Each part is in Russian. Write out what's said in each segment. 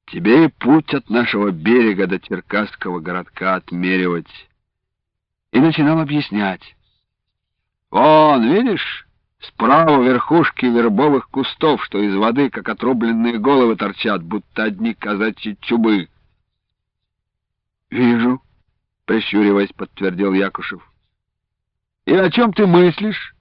Тебе и путь от нашего берега до Черкасского городка отмеривать. И начинал объяснять. Вон, видишь, справа верхушки вербовых кустов, что из воды, как отрубленные головы, торчат, будто одни казачьи чубы. Вижу, прищуриваясь, подтвердил Якушев. И о чем ты мыслишь?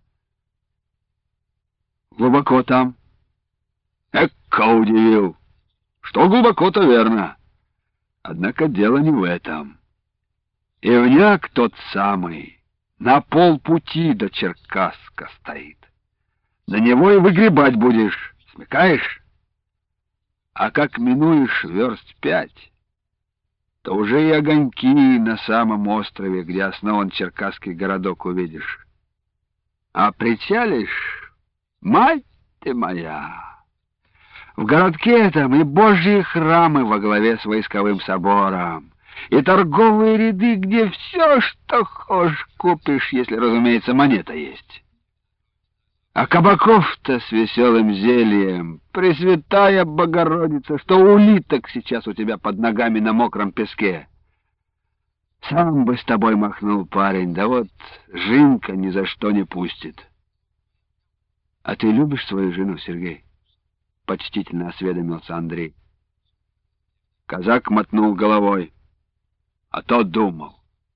Глубоко там. Эка удивил. Что глубоко-то верно. Однако дело не в этом. Ивняк тот самый на полпути до Черкасска стоит. На него и выгребать будешь, смекаешь? А как минуешь верст 5, то уже и огоньки на самом острове, где основан черкасский городок, увидишь. А причалишь, мать ты моя! В городке этом и божьи храмы во главе с войсковым собором, и торговые ряды, где все, что хочешь, купишь, если, разумеется, монета есть. А кабаков-то с веселым зельем, Пресвятая Богородица, что улиток сейчас у тебя под ногами на мокром песке. Сам бы с тобой махнул, парень, да вот Жинка ни за что не пустит. А ты любишь свою жену, Сергей? Почтительно осведомился Андрей. Казак мотнул головой, а тот думал.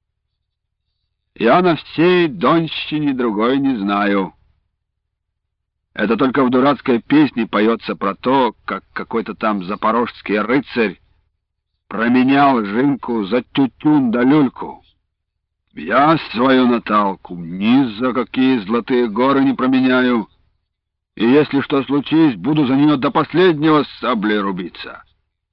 Я на всей Донщине другой не знаю. Это только в дурацкой песне поется про то, как какой-то там запорожский рыцарь променял Жинку за тютюн да люльку. Я свою Наталку ни за какие золотые горы не променяю, и если что случись, буду за нее до последнего с саблей рубиться.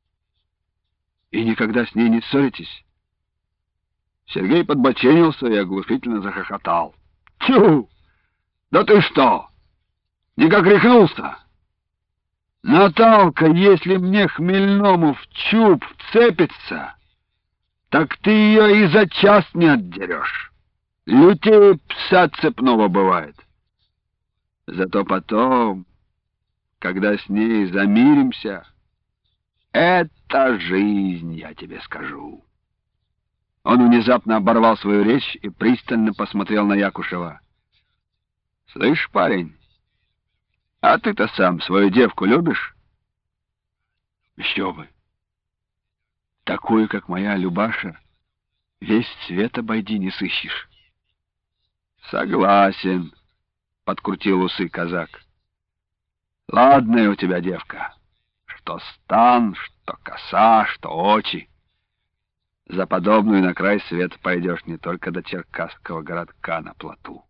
И никогда с ней не ссоритесь? Сергей подбоченился и оглушительно захохотал. Тю! Да ты что? Никак рехнулся? Наталка, если мне хмельному в чуб вцепится, так ты ее и за час не отдерешь. Лютее пса цепного бывает. Зато потом, когда с ней замиримся, это жизнь, я тебе скажу. Он внезапно оборвал свою речь и пристально посмотрел на Якушева. Слышь, парень, а ты-то сам свою девку любишь? Еще бы. Такую, как моя Любаша, весь свет обойди не сыщешь. Согласен, подкрутил усы казак. Ладная у тебя девка. Что стан, что коса, что очи. За подобную на край света пойдешь не только до черкасского городка на плоту.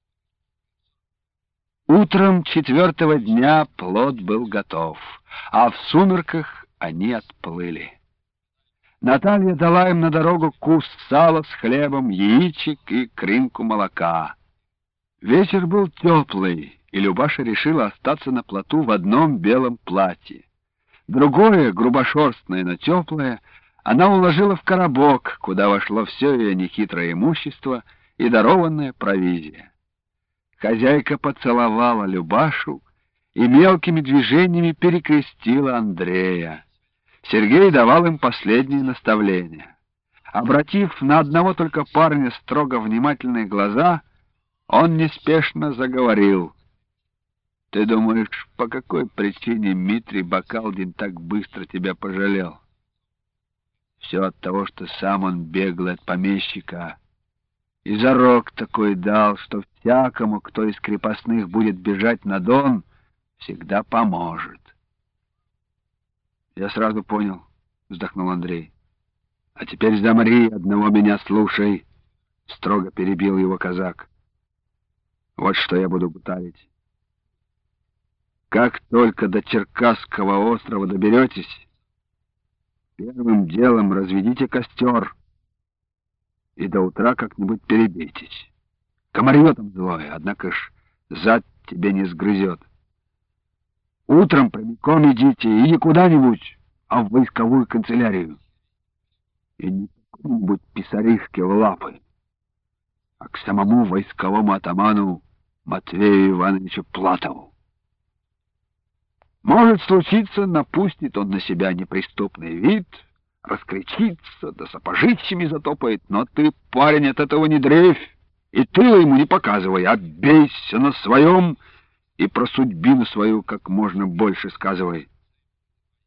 Утром 4-го дня плот был готов, а в сумерках они отплыли. Наталья дала им на дорогу куст сала с хлебом, яичек и кринку молока. Вечер был теплый, и Любаша решила остаться на плоту в одном белом платье. Другое, грубошерстное, но теплое, она уложила в коробок, куда вошло все ее нехитрое имущество и дарованная провизия. Хозяйка поцеловала Любашу и мелкими движениями перекрестила Андрея. Сергей давал им последние наставления. Обратив на одного только парня строго внимательные глаза, он неспешно заговорил. «Ты думаешь, по какой причине Митрий Бакалдин так быстро тебя пожалел? Все от того, что сам он беглый от помещика. И зарок такой дал, что всякому, кто из крепостных будет бежать на Дон, всегда поможет». «Я сразу понял», — вздохнул Андрей. «А теперь замри, одного меня слушай», — строго перебил его казак. «Вот что я буду гутарить. Как только до Черкасского острова доберетесь, первым делом разведите костер и до утра как-нибудь перебейтесь. Комарье там злое, однако ж зад тебе не сгрызет. Утром прямиком идите, и не куда-нибудь, а в войсковую канцелярию. И не какому-нибудь писаришке в лапы, а к самому войсковому атаману Матвею Ивановичу Платову. Может случиться, напустит он на себя неприступный вид, раскричится, да сапожищами затопает, но ты, парень, от этого не дрейфь, и тыла ему не показывай, а бейся на своем и про судьбину свою как можно больше сказывай.